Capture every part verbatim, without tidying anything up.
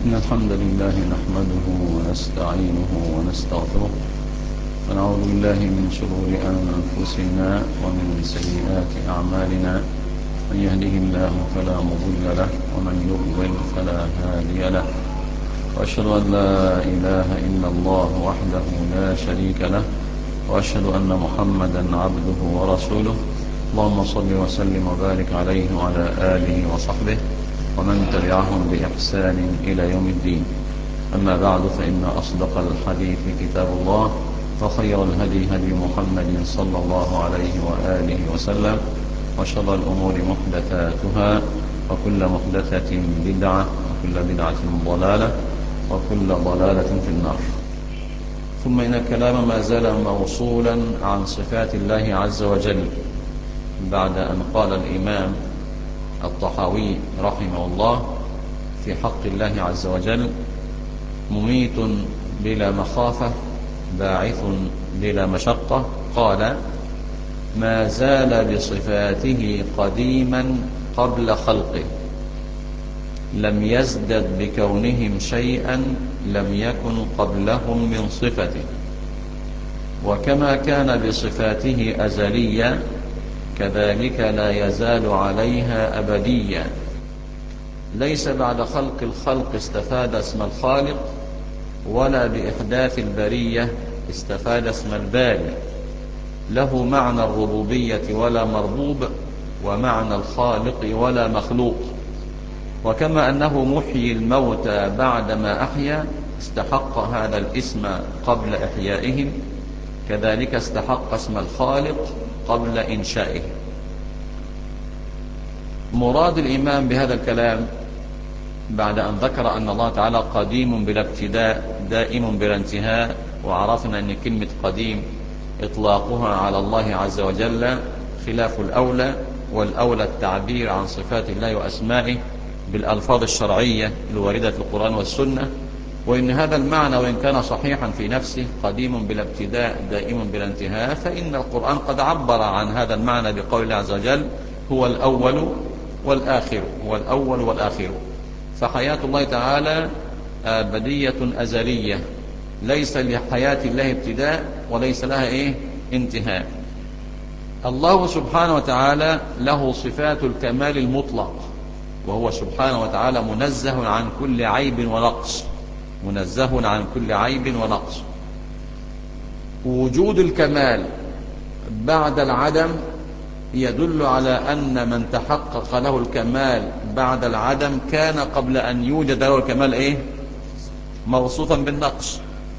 إن الحمد لله نحمده ونستعينه ونستغفره ونعوذ بالله من شرور أنفسنا ومن سيئات أعمالنا. من يهده الله فلا مضل له ومن يضلل فلا هادي له، وأشهد أن لا إله إلا الله وحده لا شريك له، وأشهد أن محمدا عبده ورسوله. اللهم صل وسلم وبارك عليه وعلى آله وصحبه ومن تبعهم بإحسان إلى يوم الدين. أما بعد، فإن أصدق الحديث كتاب الله، وخير الهدي هدي محمد صلى الله عليه وآله وسلم، وشر الأمور محدثاتها، وكل محدثة بدعة، وكل بدعة ضلالة، وكل ضلالة في النار. ثم إن الكلام ما زال موصولا عن صفات الله عز وجل، بعد أن قال الإمام الطحاوي رحمه الله في حق الله عز وجل: مميت بلا مخافة، باعث بلا مشقة. قال: ما زال بصفاته قديما قبل خلقه، لم يزدد بكونهم شيئا لم يكن قبلهم من صفته، وكما كان بصفاته أزليا كذلك لا يزال عليها أبديا. ليس بعد خلق الخلق استفاد اسم الخالق، ولا بإحداث البرية استفاد اسم الباري. له معنى الربوبية ولا مربوب، ومعنى الخالق ولا مخلوق. وكما أنه محيي الموتى بعدما أحيا استحق هذا الاسم قبل إحيائهم، كذلك استحق اسم الخالق قبل إنشائه. مراد الإمام بهذا الكلام بعد أن ذكر أن الله تعالى قديم بلا ابتداء دائم بلا انتهاء، وعرفنا أن كلمة قديم إطلاقها على الله عز وجل خلاف الأولى، والأولى التعبير عن صفات الله وأسمائه بالألفاظ الشرعية الواردة في القرآن والسنة. وإن هذا المعنى وإن كان صحيحا في نفسه، قديم بلا ابتداء دائم بلا انتهاء، فإن القرآن قد عبر عن هذا المعنى بقول الله عز وجل: هو الأول والآخر، هو الأول والآخر. فحياة الله تعالى أبدية أزلية، ليس لحياة الله ابتداء وليس لها إيه انتهاء. الله سبحانه وتعالى له صفات الكمال المطلق، وهو سبحانه وتعالى منزه عن كل عيب ونقص، منزه عن كل عيب ونقص. وجود الكمال بعد العدم يدل على أن من تحقق له الكمال بعد العدم كان قبل أن يوجد له الكمال إيه؟ موصوفا بالنقص.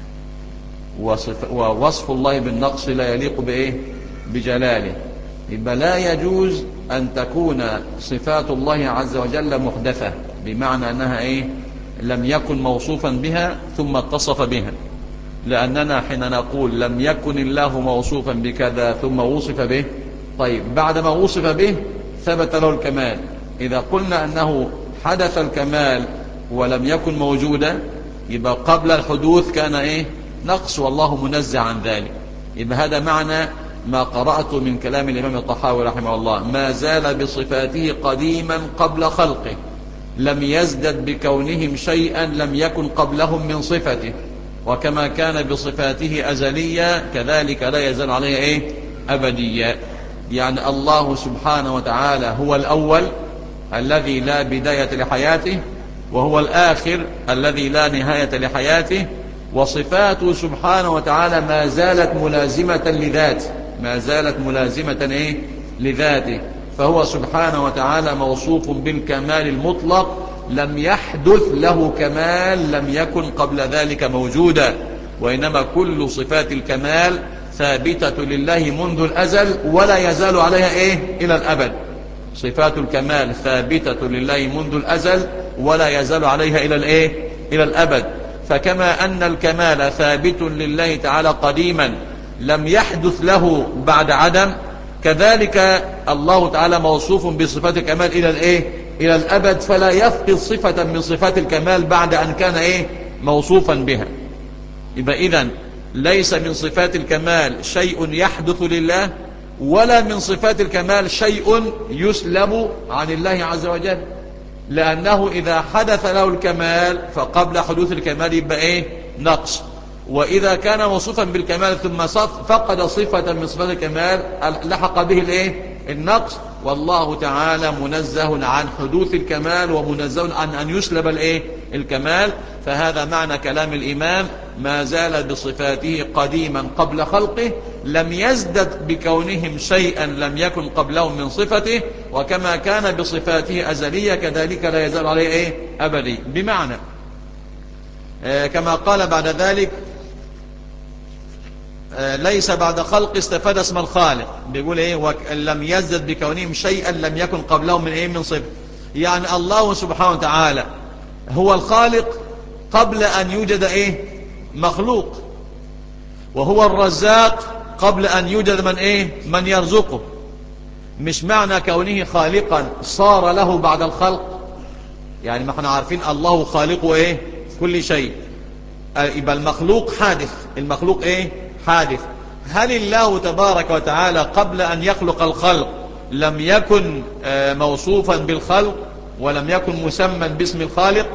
وصف, ووصف الله بالنقص لا يليق بإيه؟ بجلاله. يبقى لا يجوز أن تكون صفات الله عز وجل محدثة، بمعنى أنها إيه؟ لم يكن موصوفا بها ثم اتصف بها. لأننا حين نقول لم يكن الله موصوفا بكذا ثم وصف به، طيب بعدما وصف به ثبت له الكمال. إذا قلنا أنه حدث الكمال ولم يكن موجودا، يبقى قبل الحدوث كان إيه؟ نقص، والله منزه عن ذلك. يبقى هذا معنى ما قرأت من كلام الإمام الطحاوي رحمه الله: ما زال بصفاته قديما قبل خلقه، لم يزدد بكونهم شيئا لم يكن قبلهم من صفته، وكما كان بصفاته أزليا كذلك لا يزال عليه إيه؟ أبديا. يعني الله سبحانه وتعالى هو الأول الذي لا بداية لحياته، وهو الآخر الذي لا نهاية لحياته. وصفاته سبحانه وتعالى ما زالت ملازمة لذاته، ما زالت ملازمة إيه؟ لذاته. فهو سبحانه وتعالى موصوف بالكمال المطلق، لم يحدث له كمال لم يكن قبل ذلك موجودا، وإنما كل صفات الكمال ثابتة لله منذ الأزل ولا يزال عليها إيه؟ إلى الأبد. صفات الكمال ثابتة لله منذ الأزل ولا يزال عليها إلى الإيه؟ إلى الأبد. فكما أن الكمال ثابت لله تعالى قديما لم يحدث له بعد عدم، كذلك الله تعالى موصوف بصفات الكمال إلى الإيه؟ إلى الأبد، فلا يفقد صفة من صفات الكمال بعد أن كان إيه؟ موصوفا بها. يبقى إذن ليس من صفات الكمال شيء يحدث لله، ولا من صفات الكمال شيء يسلب عن الله عز وجل. لأنه إذا حدث له الكمال فقبل حدوث الكمال يبقى إيه؟ نقص. وإذا كان موصوفا بالكمال ثم فقد صفة من صفات الكمال لحق به الإيه؟ النقص. والله تعالى منزه عن حدوث الكمال ومنزه عن أن يسلب الإيه؟ الكمال. فهذا معنى كلام الإمام: ما زال بصفاته قديما قبل خلقه، لم يزدد بكونهم شيئا لم يكن قبلهم من صفته، وكما كان بصفاته أزلية كذلك لا يزال عليه إيه؟ أبدي. بمعنى آه كما قال بعد ذلك: آه ليس بعد خلق استفاد اسم الخالق. بيقول ايه؟ لم يزدد بكونهم شيئا لم يكن قبلهم من ايه؟ من صفة. يعني الله سبحانه وتعالى هو الخالق قبل ان يوجد ايه؟ مخلوق، وهو الرزاق قبل ان يوجد من ايه؟ من يرزقه. مش معنى كونه خالقا صار له بعد الخلق، يعني ما احنا عارفين الله خالقه ايه؟ كل شيء. يبقى المخلوق حادث، المخلوق ايه؟ حادث. هل الله تبارك وتعالى قبل ان يخلق الخلق لم يكن موصوفا بالخلق ولم يكن مسمى باسم الخالق؟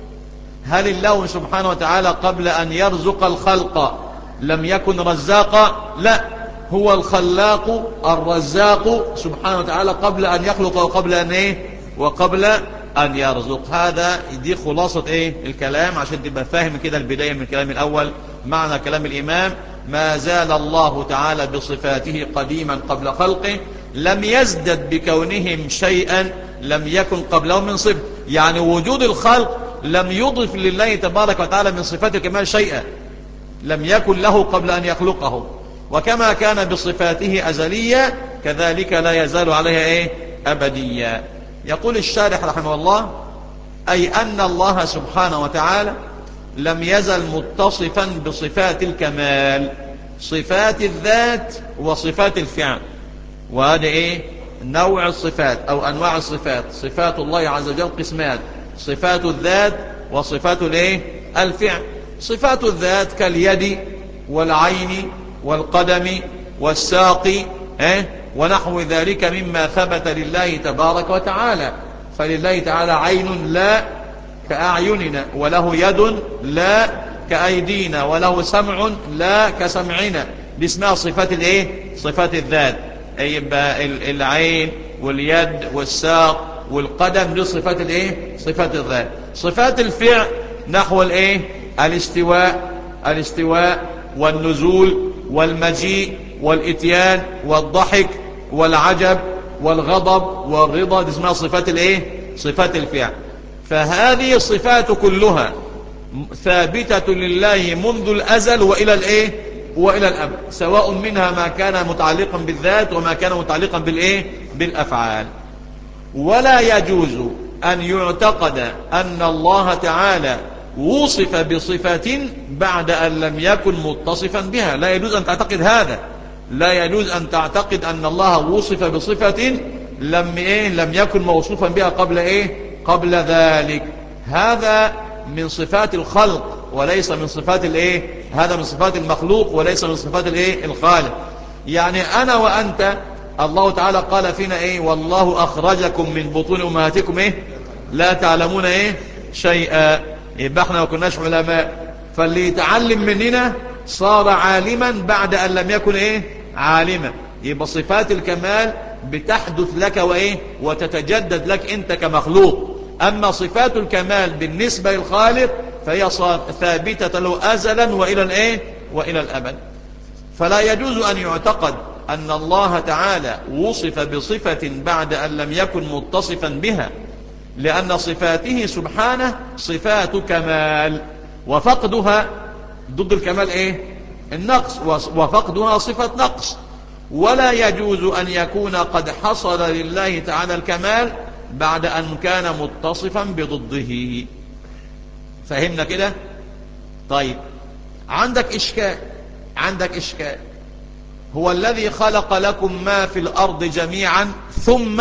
هل الله سبحانه وتعالى قبل ان يرزق الخلق لم يكن رزاقا؟ لا، هو الخلاق الرزاق سبحانه وتعالى قبل ان يخلق وقبل ان ايه؟ وقبل أن يرزق. هذا دي خلاصة إيه؟ الكلام، عشان تبقى فاهم كده البداية من الكلام الأول. معنى كلام الإمام: ما زال الله تعالى بصفاته قديما قبل خلقه، لم يزدد بكونهم شيئا لم يكن قبلهم من صفة. يعني وجود الخلق لم يضف لله تبارك وتعالى من صفات الكمال شيئا، لم يكن له قبل أن يخلقه. وكما كان بصفاته أزلية كذلك لا يزال عليها إيه؟ أبدية. يقول الشارح رحمه الله: أي أن الله سبحانه وتعالى لم يزل متصفا بصفات الكمال، صفات الذات وصفات الفعل. وهذا إيه؟ نوع الصفات أو أنواع الصفات. صفات الله عز وجل قسمان: صفات الذات وصفات الإيه؟ الفعل. صفات الذات كاليد والعين والقدم والساق إيه؟ ونحو ذلك مما ثبت لله تبارك وتعالى. فلله تعالى عين لا كأعيننا، وله يد لا كأيدينا، وله سمع لا كسمعنا. دي اسمها صفات الايه؟ صفات الذات. يبقى العين واليد والساق والقدم دي صفات الايه؟ صفات الذات. صفات الفعل نحو الايه؟ الاستواء الاستواء والنزول والمجيء والاتيان والضحك والعجب والغضب والرضا، دي اسمها صفات الايه؟ صفات الفعل. فهذه الصفات كلها ثابتة لله منذ الأزل وإلى الايه؟ وإلى الأبد، سواء منها ما كان متعلقا بالذات وما كان متعلقا بالايه؟ بالأفعال. ولا يجوز أن يعتقد أن الله تعالى وصف بصفة بعد أن لم يكن متصفا بها. لا يجوز أن تعتقد هذا، لا يجوز أن تعتقد أن الله وصف بصفة لم إيه؟ لم يكن موصوفا بها قبل إيه؟ قبل ذلك. هذا من صفات الخلق وليس من صفات الإيه؟ هذا من صفات المخلوق وليس من صفات الإيه؟ الخالق. يعني أنا وأنت الله تعالى قال فينا إيه؟ والله أخرجكم من بطون أمهاتكم إيه؟ لا تعلمون إيه؟ شيئا. يبقى احنا ما كناش علماء، فاللي يتعلم مننا صار عالما بعد أن لم يكن إيه؟ عالما. يبقى صفات الكمال بتحدث لك وإيه؟ وتتجدد لك أنت كمخلوق. أما صفات الكمال بالنسبة للخالق فهي ثابتة له أزلا وإلى الإيه؟ وإلى الأبد. فلا يجوز أن يعتقد أن الله تعالى وصف بصفة بعد أن لم يكن متصفا بها، لأن صفاته سبحانه صفات كمال، وفقدها ضد الكمال إيه؟ النقص، وفقدها صفة نقص. ولا يجوز أن يكون قد حصل لله تعالى الكمال بعد أن كان متصفا بضده. فهمنا كده؟ طيب، عندك إشكال عندك إشكال هو الذي خلق لكم ما في الأرض جميعا ثم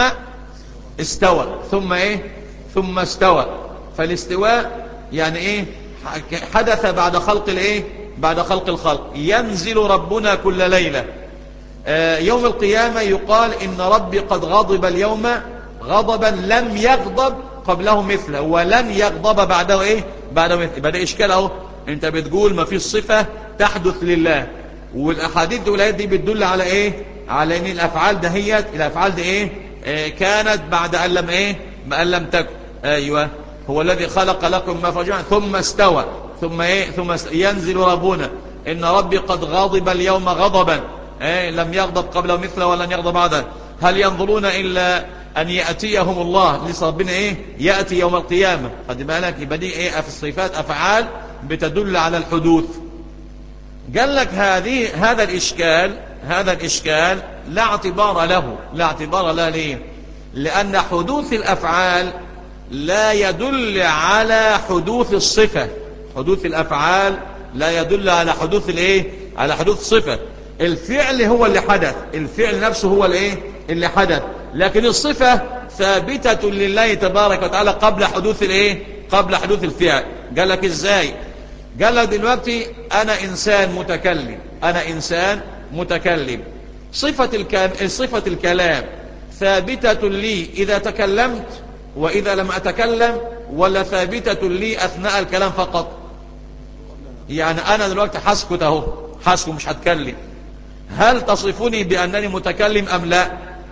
استوى. ثم إيه؟ ثم استوى. فالاستواء يعني إيه؟ حدث بعد خلق الإيه؟ بعد خلق الخلق. ينزل ربنا كل ليلة. آه يوم القيامة يقال إن ربي قد غضب اليوم غضبا لم يغضب قبله مثله ولن يغضب بعده ايه بعده مثله. يبقى ده اشكال اهو، انت بتقول ما فيش صفة تحدث لله، والاحاديث دي والايات دي بتدل على ايه؟ على ان الافعال دهيت الافعال دي ايه؟ آه كانت بعد ان لم ايه ما ان لم تكن. ايوه، هو الذي خلق لكم ما فرجعا ثم استوى ثم ايه ثم ينزل ربنا ان ربي قد غضب اليوم غضبا ايه لم يغضب قبله مثله ولن يغضب بعده. هل ينظرون الا ان ياتيهم الله؟ لسه ربنا ايه ياتي يوم القيامه. خد بالك، يبقى دي ايه في الصفات افعال بتدل على الحدوث. قال لك هذه هذا الاشكال هذا الاشكال لا اعتبار له لا اعتبار له ليه؟ لان حدوث الافعال لا يدل على حدوث الصفه. حدوث الافعال لا يدل على حدوث الايه على حدوث صفه. الفعل هو اللي حدث، الفعل نفسه هو الايه اللي حدث، لكن الصفه ثابته لله تبارك وتعالى قبل حدوث الايه قبل حدوث الفعل. قال لك ازاي؟ قال لك دلوقتي انا انسان متكلم انا انسان متكلم صفه الكلام صفه الكلام ثابته لي اذا تكلمت واذا لم اتكلم، ولا ثابته لي اثناء الكلام فقط؟ يعني انا دلوقتي هسكت اهو هسكت مش هتكلم، هل تصفني بانني متكلم ام لا؟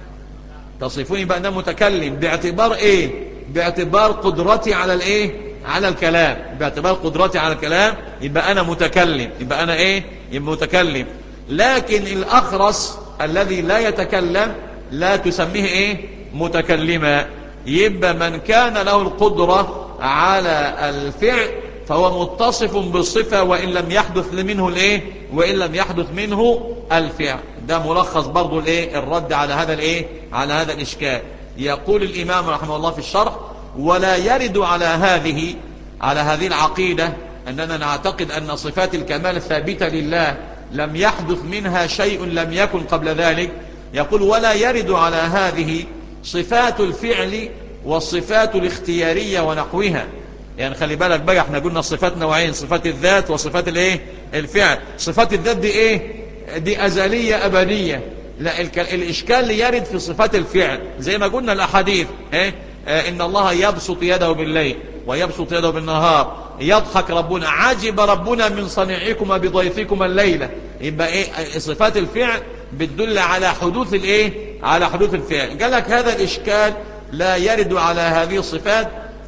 تصفني بانني متكلم باعتبار ايه؟ باعتبار قدرتي على الايه على الكلام. باعتبار قدرتي على الكلام يبقى انا متكلم، يبقى انا ايه يبقى متكلم. لكن الاخرس الذي لا يتكلم لا تسميه ايه متكلما. يبقى من كان له القدرة على الفعل فهو متصف بالصفة وإن لم يحدث منه الايه وإن لم يحدث منه الفعل. ده ملخص برضو الايه الرد على هذا الايه على هذا الإشكال. يقول الإمام رحمه الله في الشرح: ولا يرد على هذه على هذه العقيدة أننا نعتقد أن صفات الكمال ثابتة لله لم يحدث منها شيء لم يكن قبل ذلك. يقول: ولا يرد على هذه صفات الفعل والصفات الاختيارية ونحوها. يعني خلي بالك بقى، احنا قلنا صفات نوعين: صفات الذات وصفات الايه الفعل. صفات الذات دي ايه؟ دي أزلية أبدية. لا، الإشكال اللي يرد في صفات الفعل زي ما قلنا الأحاديث ايه اه إن الله يبسط يده بالليل ويبسط يده بالنهار، يضحك ربنا، عجب ربنا من صنيعكما بضيفكما الليلة. يبقى ايه صفات الفعل بتدل على حدوث الايه على حدوث الفعل. قال لك هذا الإشكال لا يرد على هذه الصفات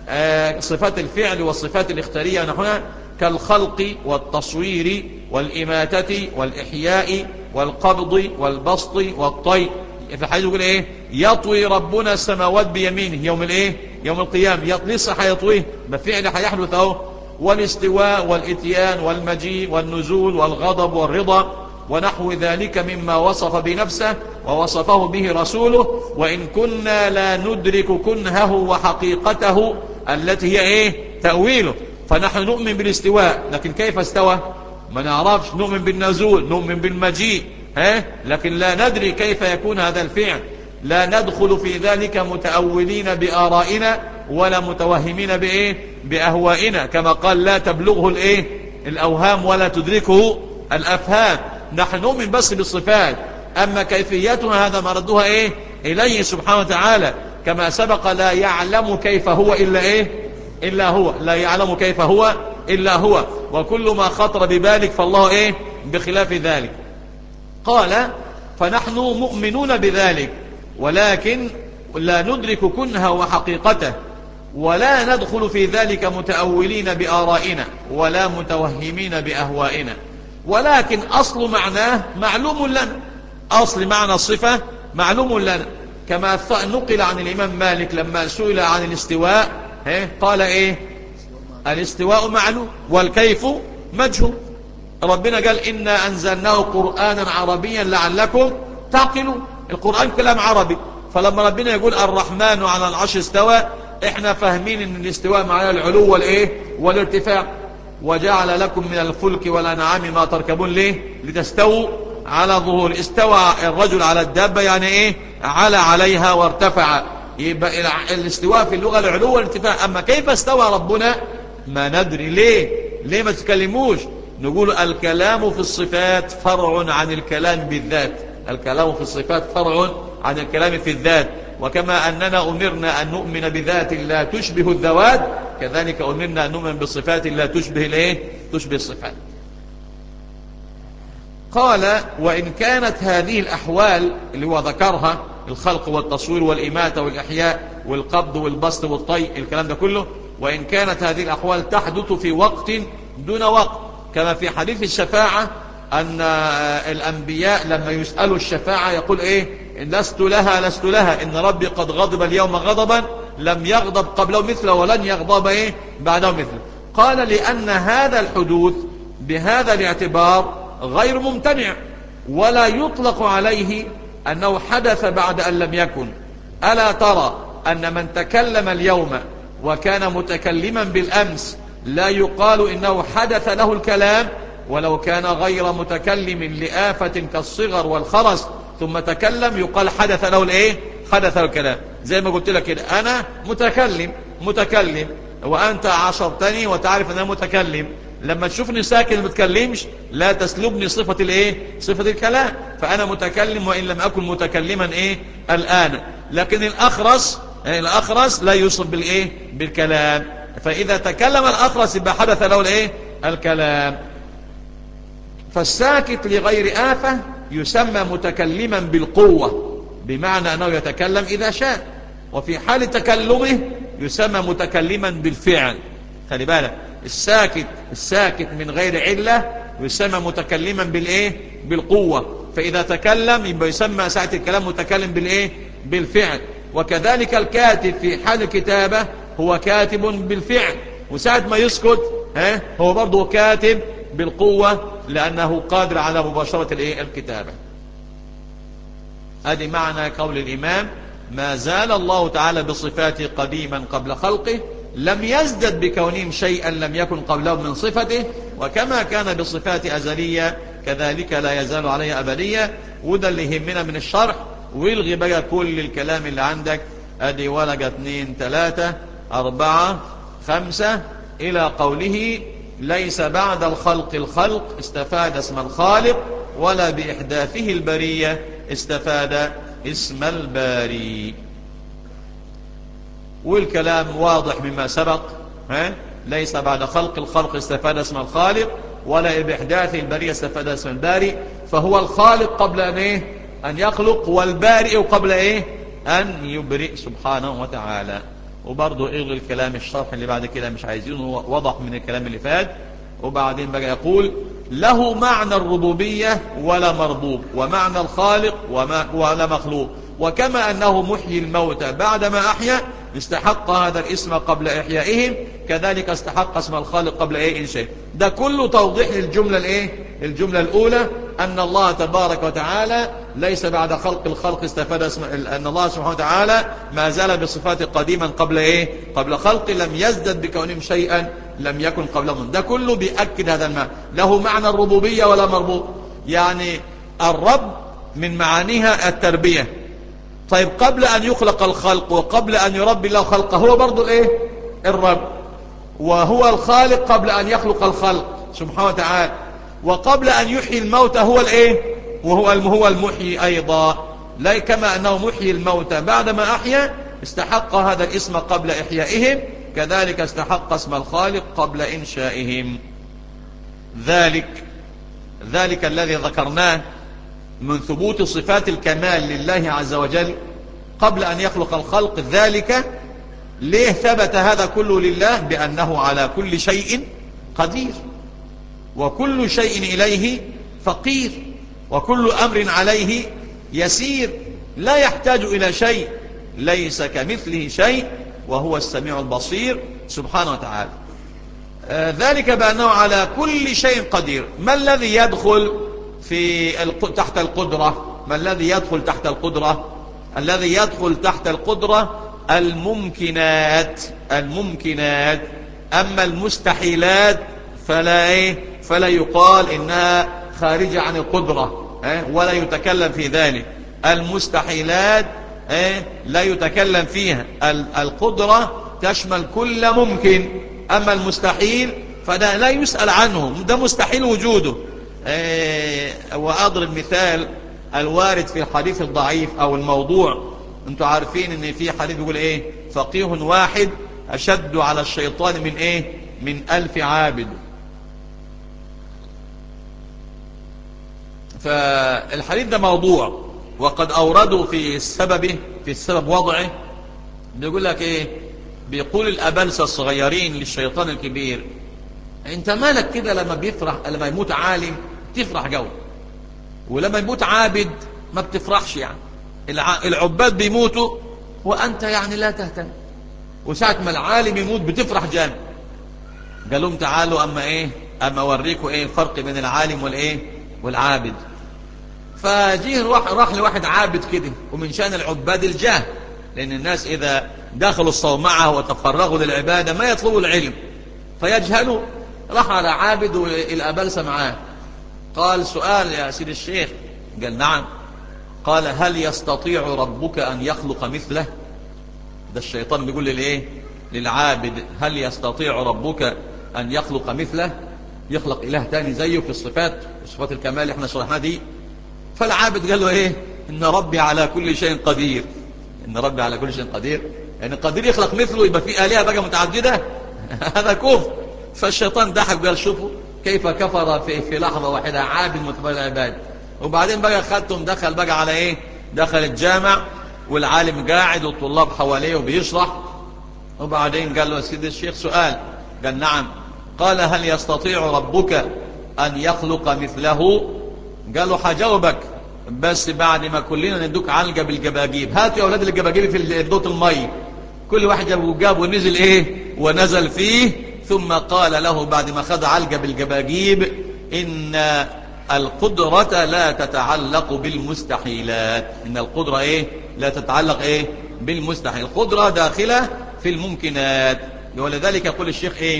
اه صفات الفعل والصفات الاختيارية نحوها كالخلق والتصوير والإماتة والإحياء والقبض والبسط والطي. في حديث يقول ايه؟ يطوي ربنا السماوات بيمينه يوم الايه يوم القيامة. لسه هيطويه بفعل هيحدث اهو. والاستواء والاتيان والمجيء والنزول والغضب والرضا ونحو ذلك مما وصف بنفسه ووصفه به رسوله، وإن كنا لا ندرك كنهه وحقيقته التي هي ايه تأويله. فنحن نؤمن بالاستواء، لكن كيف استوى ما نعرفش. نؤمن بالنزول، نؤمن بالمجيء، ها لكن لا ندري كيف يكون هذا الفعل. لا ندخل في ذلك متأولين بآرائنا ولا متوهمين بإيه بأهوائنا، كما قال: لا تبلغه الإيه الأوهام ولا تدركه الأفهام. نحن نؤمن بس بالصفات، أما كيفيتها هذا مردها إيه إليه سبحانه وتعالى. كما سبق: لا يعلم كيف هو إلا إيه إلا هو لا يعلم كيف هو إلا هو، وكل ما خطر ببالك فالله إيه بخلاف ذلك. قال: فنحن مؤمنون بذلك، ولكن لا ندرك كنها وحقيقته، ولا ندخل في ذلك متأولين بآرائنا ولا متوهمين بأهوائنا، ولكن أصل معناه معلوم لنا. أصل معنى الصفة معلوم لنا، كما نقل عن الإمام مالك لما سئل عن الاستواء قال إيه؟ الاستواء معلوم والكيف مجهول. ربنا قال: إنا أنزلناه قرآنا عربيا لعلكم تعقلون. القرآن كلام عربي، فلما ربنا يقول الرحمن على العرش استوى، احنا فاهمين ان الاستواء معناه العلو والايه والارتفاع. وجعل لكم من الفلك والانعام ما تركبون، ليه؟ لتستووا على ظهور. استوى الرجل على الدابة يعني ايه؟ على عليها وارتفع. يبقى الاستواء في اللغة العلو والارتفاع. اما كيف استوى ربنا ما ندري. ليه ليه ما تكلموش؟ نقول الكلام في الصفات فرع عن الكلام بالذات. الكلام في الصفات فرع عن الكلام في الذات. وكما أننا أمرنا أن نؤمن بذات لا تشبه الذوات كذلك أمرنا أن نؤمن بصفات لا تشبه الايه تشبه الصفات. قال وإن كانت هذه الأحوال اللي هو ذكرها الخلق والتصوير والإماتة والإحياء والقبض والبسط والطي الكلام ده كله، وإن كانت هذه الأحوال تحدث في وقت دون وقت كما في حديث الشفاعة أن الأنبياء لما يسألوا الشفاعة يقول إيه لست لها لست لها إن ربي قد غضب اليوم غضبا لم يغضب قبله مثله ولن يغضب إيه بعده مثله. قال لأن هذا الحدوث بهذا الاعتبار غير ممتنع ولا يطلق عليه أنه حدث بعد أن لم يكن. ألا ترى أن من تكلم اليوم وكان متكلما بالأمس لا يقال إنه حدث له الكلام ولو كان غير متكلم لآفة كالصغر والخرس ثم تكلم يقال حدث له الايه حدث له الكلام. زي ما قلت لك كده أنا متكلم متكلم وأنت عشرتني وتعرف أن أنا متكلم، لما تشوفني ساكن ما بتكلمش لا تسلبني صفة الايه صفة الكلام، فأنا متكلم وإن لم أكن متكلما ايه الآن. لكن الأخرس الأخرس لا يوصف بالايه بالكلام، فإذا تكلم الأخرس يبقى حدث له الايه الكلام. فالساكت لغير آفة يسمى متكلما بالقوة بمعنى أنه يتكلم إذا شاء، وفي حال تكلمه يسمى متكلما بالفعل. خلي بالك الساكت الساكت من غير علة يسمى متكلما بالإيه بالقوة، فإذا تكلم يبقى يسمى ساعة الكلام متكلم بالإيه بالفعل. وكذلك الكاتب في حال الكتابة هو كاتب بالفعل، وساعة ما يسكت ها هو برضه كاتب بالقوة لأنه قادر على مباشرة الايه الكتابة. هذه معنى قول الإمام ما زال الله تعالى بصفاته قديما قبل خلقه لم يزدد بكونهم شيئا لم يكن قبله من صفته، وكما كان بصفات أزلية كذلك لا يزال عليها أبدية. وده اللي يهمنا من الشرح، والغي بقى كل الكلام اللي عندك ادي ورقة اثنين ثلاثة أربعة خمسة إلى قوله ليس بعد الخلق الخلق استفاد اسم الخالق ولا بإحداثه البرية استفاد اسم الباري. والكلام واضح مما سبق ها ليس بعد خلق الخلق استفاد اسم الخالق ولا بإحداثه البرية استفاد اسم الباري، فهو الخالق قبل أن إيه أن يخلق والبارئ قبل إيه أن يبرئ سبحانه وتعالى. وبرضه إلغي الكلام الشرح اللي بعد كده مش عايزينه وضح من الكلام اللي فات. وبعدين بقى يقول له معنى الربوبية ولا مربوب ومعنى الخالق وما ولا مخلوق، وكما أنه محيي الموتى بعدما أحيا استحق هذا الاسم قبل إحيائهم كذلك استحق اسم الخالق قبل إيه إنشاء. ده كله توضيح للجملة الإيه الجملة الأولى أن الله تبارك وتعالى ليس بعد خلق الخلق استفاد اسم أن الله سبحانه وتعالى ما زال بصفاته قديما قبل إيه قبل خلق لم يزدد بكونهم شيئا لم يكن قبلهم. ده كله بيأكد هذا المعنى له معنى الربوبية ولا مربوب، يعني الرب من معانيها التربية. طيب قبل أن يخلق الخلق وقبل أن يربي الله خلقه هو برضو الإيه الرب، وهو الخالق قبل أن يخلق الخلق سبحانه وتعالى، وقبل أن يحيي الموتى هو الإيه وهو هو المحيي أيضا. لا كما أنه محيي الموتى بعدما أحيا استحق هذا الاسم قبل إحيائهم كذلك استحق اسم الخالق قبل إنشائهم. ذلك ذلك الذي ذكرناه من ثبوت صفات الكمال لله عز وجل قبل أن يخلق الخلق. ذلك ليه ثبت هذا كله لله؟ بأنه على كل شيء قدير وكل شيء إليه فقير وكل أمر عليه يسير لا يحتاج إلى شيء ليس كمثله شيء وهو السميع البصير سبحانه وتعالى. آه ذلك بأنه على كل شيء قدير. ما الذي يدخل في تحت القدرة؟ ما الذي يدخل تحت القدرة؟ الذي يدخل تحت القدرة الممكنات الممكنات أما المستحيلات فلا إيه فلا يقال إنها خارجة عن القدرة ولا يتكلم في ذلك. المستحيلات لا يتكلم فيها. القدرة تشمل كل ممكن، أما المستحيل فده لا يسأل عنه، ده مستحيل وجوده. وأضرب مثال الوارد في الحديث الضعيف أو الموضوع انتوا عارفين ان في حديث بيقول ايه؟ فقيه واحد اشد على الشيطان من ايه؟ من الف عابد. فالحديث ده موضوع، وقد اوردوا في السبب في السبب وضعه. بيقول لك ايه؟ بيقول الابلسه الصغيرين للشيطان الكبير: انت مالك كده لما بيفرح، لما يموت عالم تفرح جو، ولما يموت عابد ما بتفرحش؟ يعني العباد بيموتوا وانت يعني لا تهتم، وساعة ما العالم يموت بتفرح جامد. قال لهم تعالوا اما ايه، اما اوريكم ايه الفرق بين العالم والايه والعابد. فجيه راح راح لواحد عابد كده، ومن شأن العباد الجاه، لان الناس اذا دخلوا الصومعة وتفرغوا للعبادة ما يطلبوا العلم فيجهلوا. راح على عابد والابلسه معاه، قال: سؤال يا سيد الشيخ. قال: نعم. قال: هل يستطيع ربك ان يخلق مثله؟ ده الشيطان بيقول للايه؟ للعابد: هل يستطيع ربك ان يخلق مثله؟ يخلق اله تاني زيه في الصفات، صفات الكمال اللي احنا شرحناها دي. فالعابد قال له ايه؟ ان ربي على كل شيء قدير. ان ربي على كل شيء قدير، يعني قدير يخلق مثله، يبقى في آلهة بقى متعددة؟ هذا كفر. فالشيطان ضحك وقال: شوفوا كيف كفر في, في لحظة واحدة عابد متبع العباد. وبعدين بقى خدتم دخل بقى على ايه؟ دخل الجامع والعالم قاعد والطلاب حواليه وبيشرح. وبعدين قال له: يا سيدي الشيخ سؤال. قال: نعم. قال: هل يستطيع ربك ان يخلق مثله؟ قال له: حجاوبك بس بعد ما كلنا ندوك علقة بالجباجيب. هاتوا يا اولاد الجباجيب في دوت المي. كل واحد جاب جاب ونزل ايه؟ ونزل فيه. ثم قال له بعد ما خد علقة بالجباجيب: ان القدرة لا تتعلق بالمستحيلات. ان القدرة ايه؟ لا تتعلق ايه؟ بالمستحيل. القدرة داخلة في الممكنات. ولذلك يقول الشيخ ايه؟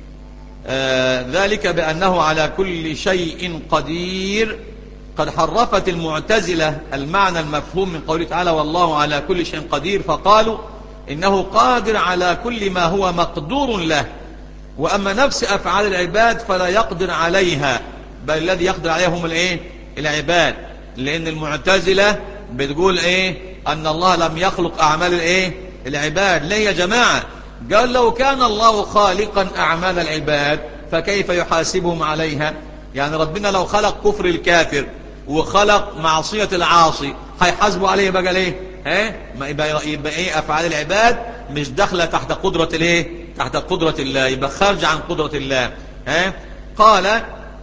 آه ذلك بأنه على كل شيء قدير. قد حرفت المعتزلة المعنى المفهوم من قوله تعالى: والله على كل شيء قدير، فقالوا إنه قادر على كل ما هو مقدور له، وأما نفس أفعال العباد فلا يقدر عليها، بل الذي يقدر عليها هم الايه؟ العباد. لأن المعتزلة بتقول ايه؟ أن الله لم يخلق أعمال الايه؟ العباد. ليه يا جماعة؟ قال: لو كان الله خالقا أعمال العباد فكيف يحاسبهم عليها؟ يعني ربنا لو خلق كفر الكافر وخلق معصية العاصي هيحاسبوا عليه بقى ليه؟ ها؟ ما يبقى, يبقى ايه؟ افعال العباد مش داخله تحت قدرة الايه؟ تحت قدرة الله، يبقى خارج عن قدرة الله. ها؟ قال: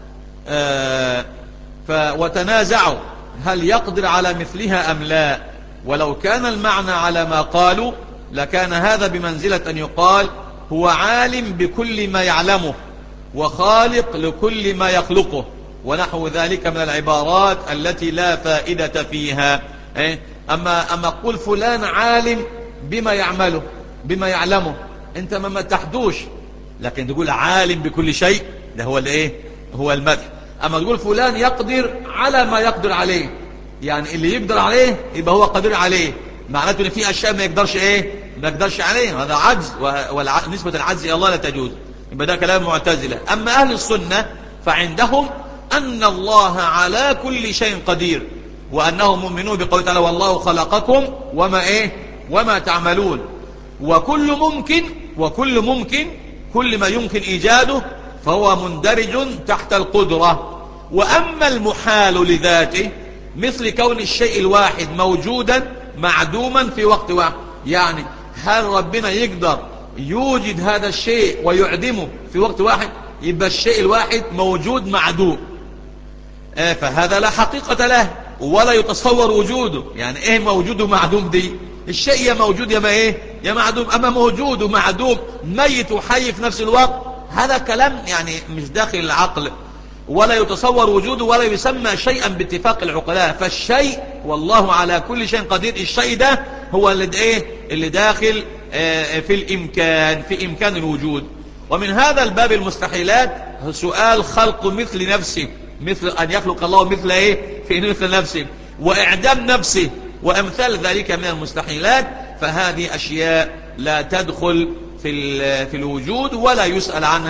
آه ف وتنازعوا هل يقدر على مثلها ام لا، ولو كان المعنى على ما قالوا لكان هذا بمنزلة ان يقال هو عالم بكل ما يعلمه وخالق لكل ما يخلقه، ونحو ذلك من العبارات التي لا فائدة فيها. أما أما قل فلان عالم بما يعمله بما يعلمه، أنت ما تحدوش، لكن تقول عالم بكل شيء، ده هو الايه؟ هو المدح. أما تقول فلان يقدر على ما يقدر عليه، يعني اللي يقدر عليه يبقى هو قادر عليه، معناته ان في اشياء ما يقدرش ايه؟ ما يقدرش عليه، هذا عجز، ونسبة العجز الى الله لا تجوز. يبقى ده كلام معتزلة. أما أهل السنة فعندهم أن الله على كل شيء قدير، وأنهم مؤمنون بقوله تعالى: والله خلقكم وما إيه؟ وما تعملون. وكل ممكن وكل ممكن كل ما يمكن إيجاده فهو مندرج تحت القدرة. وأما المحال لذاته مثل كون الشيء الواحد موجودا معدوما في وقت واحد، يعني هل ربنا يقدر يوجد هذا الشيء ويعدمه في وقت واحد؟ يبقى الشيء الواحد موجود معدوم، آه فهذا لا حقيقة له ولا يتصور وجوده. يعني ايه موجود ومعدوم دي؟ الشيء يا موجود يا ما ايه؟ يا معدوم. اما موجود ومعدوم ميت وحي في نفس الوقت، هذا كلام يعني مش داخل العقل، ولا يتصور وجوده ولا يسمى شيئا باتفاق العقلاء. فالشيء والله على كل شيء قدير، الشيء ده هو اللي ايه؟ اللي داخل في الامكان، في امكان الوجود. ومن هذا الباب المستحيلات سؤال خلق مثل نفسه، مثل ان يخلق الله مثل ايه؟ في مثل نفسه، واعدام نفسه وامثال ذلك من المستحيلات. فهذه اشياء لا تدخل في في الوجود ولا يسأل عنها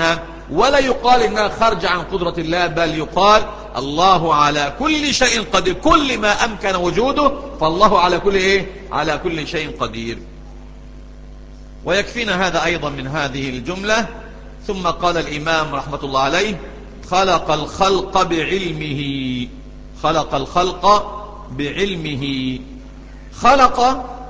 ولا يقال إنها خارجة عن قدرة الله، بل يقال الله على كل شيء قدير، كل ما أمكن وجوده فالله على كل إيه؟ على كل شيء قدير. ويكفينا هذا أيضا من هذه الجملة. ثم قال الإمام رحمة الله عليه: خلق الخلق بعلمه. خلق الخلق بعلمه. خلق،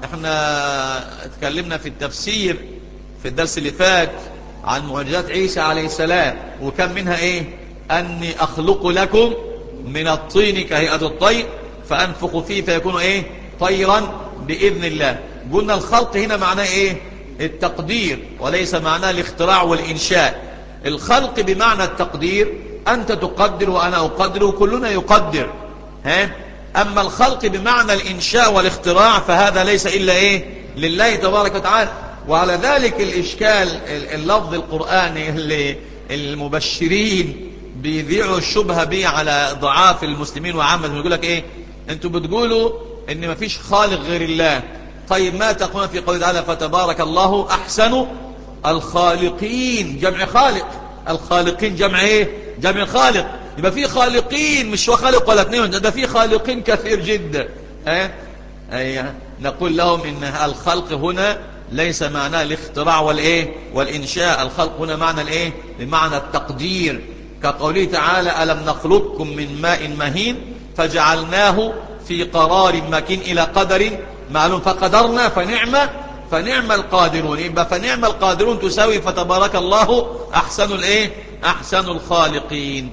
احنا اتكلمنا في التفسير في الدرس اللي فات عن معجزات عيسى عليه السلام، وكان منها ايه؟ اني اخلق لكم من الطين كهيئة الطير فانفخ فيه فيكون ايه؟ طيرا باذن الله. قلنا الخلق هنا معناه ايه؟ التقدير، وليس معناه الاختراع والانشاء. الخلق بمعنى التقدير، انت تقدر وانا اقدر وكلنا يقدر، ها؟ اما الخلق بمعنى الانشاء والاختراع فهذا ليس الا ايه؟ لله تبارك وتعالى. وعلى ذلك الاشكال اللفظ القرآني اللي المبشرين بيذيعوا الشبهة به على ضعاف المسلمين وعامة، يقول لك ايه؟ انتوا بتقولوا ان مفيش خالق غير الله، طيب ما تقولون في قوله تعالى فتبارك الله احسن الخالقين؟ جمع خالق، الخالقين جمع ايه؟ جمع خالق. يبقى في خالقين، مش هو خالق ولا اثنين، ده في خالقين كثير جدا. اه؟ ايه؟ نقول لهم ان الخلق هنا ليس معناه الاختراع والايه والانشاء، الخلق هنا معنى الايه؟ بمعنى التقدير، كقوله تعالى ألم نخلقكم من ماء مهين فجعلناه في قرار مكين إلى قدر معلوم فقدرنا فنعم فنعم القادرون. يبقى فنعم القادرون تساوي فتبارك الله أحسن الايه؟ أحسن الخالقين.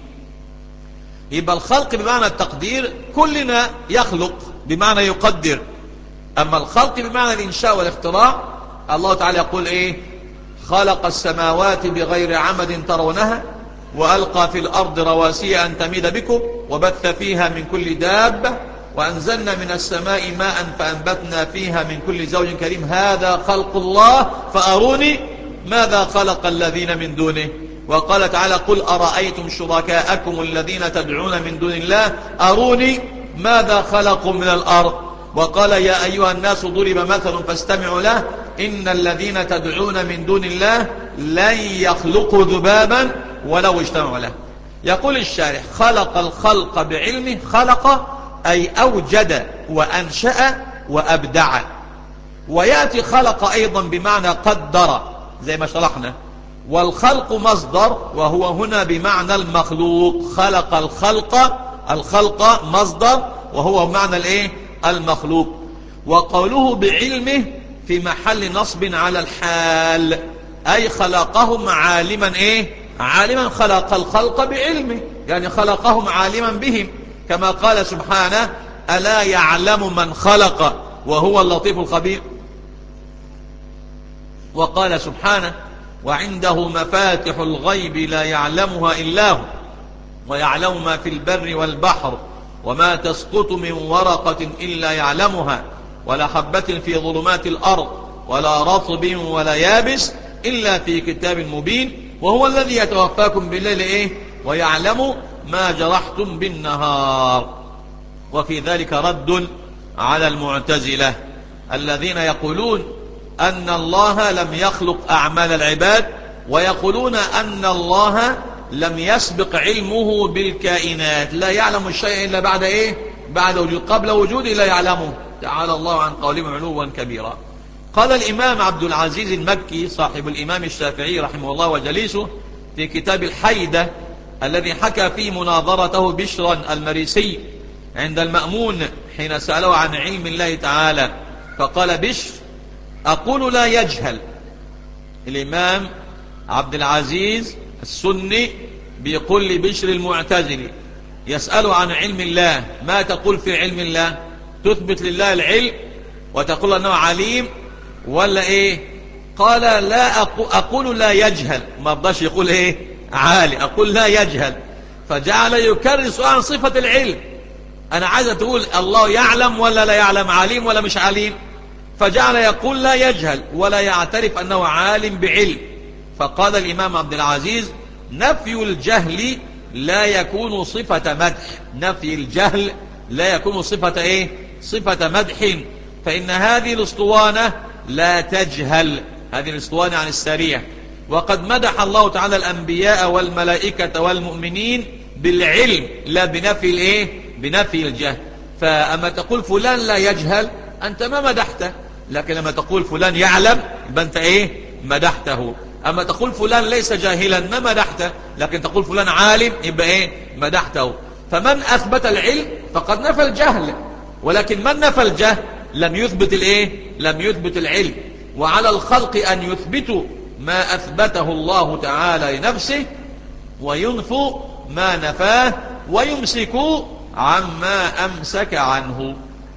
يبقى الخلق بمعنى التقدير، كلنا يخلق بمعنى يقدر. أما الخلق بمعنى الإنشاء والاختراع، الله تعالى يقول إيه؟ خلق السماوات بغير عمد ترونها وألقى في الأرض رواسي أن تميد بكم وبث فيها من كل دابة وأنزلنا من السماء ماء فأنبتنا فيها من كل زوج كريم هذا خلق الله فأروني ماذا خلق الذين من دونه. وقال تعالى قل أرأيتم شركاءكم الذين تدعون من دون الله أروني ماذا خلقوا من الأرض. وقال يا أيها الناس ضرب مثل فاستمعوا له إن الذين تدعون من دون الله لن يخلقوا ذبابا ولو اجتمعوا له. يقول الشارح خلق الخلق بعلمه، خلق أي أوجد وأنشأ وأبدع. ويأتي خلق أيضا بمعنى قدر زي ما شرحنا، والخلق مصدر وهو هنا بمعنى المخلوق. خلق الخلق، الخلق مصدر وهو بمعنى الايه؟ المخلوق. وقوله بعلمه في محل نصب على الحال، أي خلقهم عالما ايه؟ عالما. خلق الخلق بعلمه يعني خلقهم عالما بهم، كما قال سبحانه ألا يعلم من خلق وهو اللطيف الخبير. وقال سبحانه وعنده مفاتح الغيب لا يعلمها إلا هو ويعلم ما في البر والبحر وما تسقط من ورقة إلا يعلمها ولا حبة في ظلمات الأرض ولا رطب ولا يابس إلا في كتاب مبين وهو الذي يتوفاكم بالليل إيه؟ ويعلم ما جرحتم بالنهار. وفي ذلك رد على المعتزلة الذين يقولون أن الله لم يخلق أعمال العباد، ويقولون أن الله لم يسبق علمه بالكائنات، لا يعلم الشيء إلا بعد إيه؟ بعد وجود، قبل وجوده لا يعلمه. تعالى الله عن قولهم علوا كبيرا. قال الإمام عبد العزيز المكي صاحب الإمام الشافعي رحمه الله وجليسه في كتاب الحيدة الذي حكى فيه مناظرته بشرا المريسي عند المأمون حين سأله عن علم الله تعالى، فقال بشر أقول لا يجهل. الإمام عبد العزيز السني بيقول لبشر المعتزلي يسأل عن علم الله، ما تقول في علم الله؟ تثبت لله العلم وتقول أنه عليم ولا إيه؟ قال لا أقول لا يجهل، ما رضاش يقول إيه؟ عالي، أقول لا يجهل. فجعل يكرر سؤال صفة العلم، أنا عايز تقول الله يعلم ولا لا يعلم، عليم ولا مش عليم؟ فجعل يقول لا يجهل ولا يعترف أنه عالم بعلم. فقال الإمام عبد العزيز نفي الجهل لا يكون صفة مدح، نفي الجهل لا يكون صفة إيه؟ صفة مدح. فإن هذه الاسطوانة لا تجهل، هذه الاسطوانة عن السريع وقد مدح الله تعالى الأنبياء والملائكة والمؤمنين بالعلم لا بنفي الايه بنفي الجهل. فأما تقول فلان لا يجهل أنت ما مدحته، لكن لما تقول فلان يعلم يبقى أنت إيه مدحته. أما تقول فلان ليس جاهلا ما مدحته، لكن تقول فلان عالم يبقى إيه مدحته. فمن أثبت العلم فقد نفى الجهل، ولكن من نفى الجهل لم يثبت الإيه لم يثبت العلم. وعلى الخلق أن يثبتوا ما أثبته الله تعالى لنفسه وينفوا ما نفاه ويمسكوا عما أمسك عنه.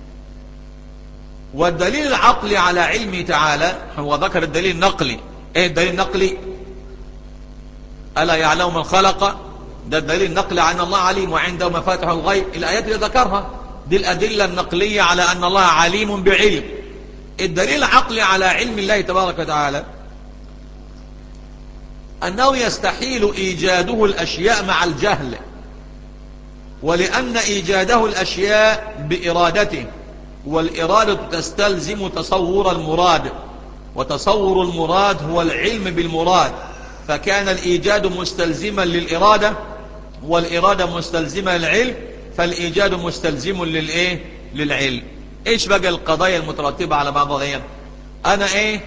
والدليل العقلي على علمه تعالى هو ذكر الدليل النقلي. ايه الدليل النقلي؟ ألا يعلم من خلق، ده الدليل النقلي عن الله عليم وعنده مفاتح الغيب، الآيات اللي ذكرها دي الأدلة النقلية على أن الله عليم بعلم. الدليل العقلي على علم الله تبارك وتعالى أنه يستحيل إيجاده الأشياء مع الجهل، ولأن إيجاده الأشياء بإرادته، والإرادة تستلزم تصور المراد، وتصور المراد هو العلم بالمراد، فكان الإيجاد مستلزما للإرادة والإرادة مستلزمة للعلم، فالإيجاد مستلزم للإيه للعلم. إيش بقى القضايا المترتبة على بعضها؟ أنا إيه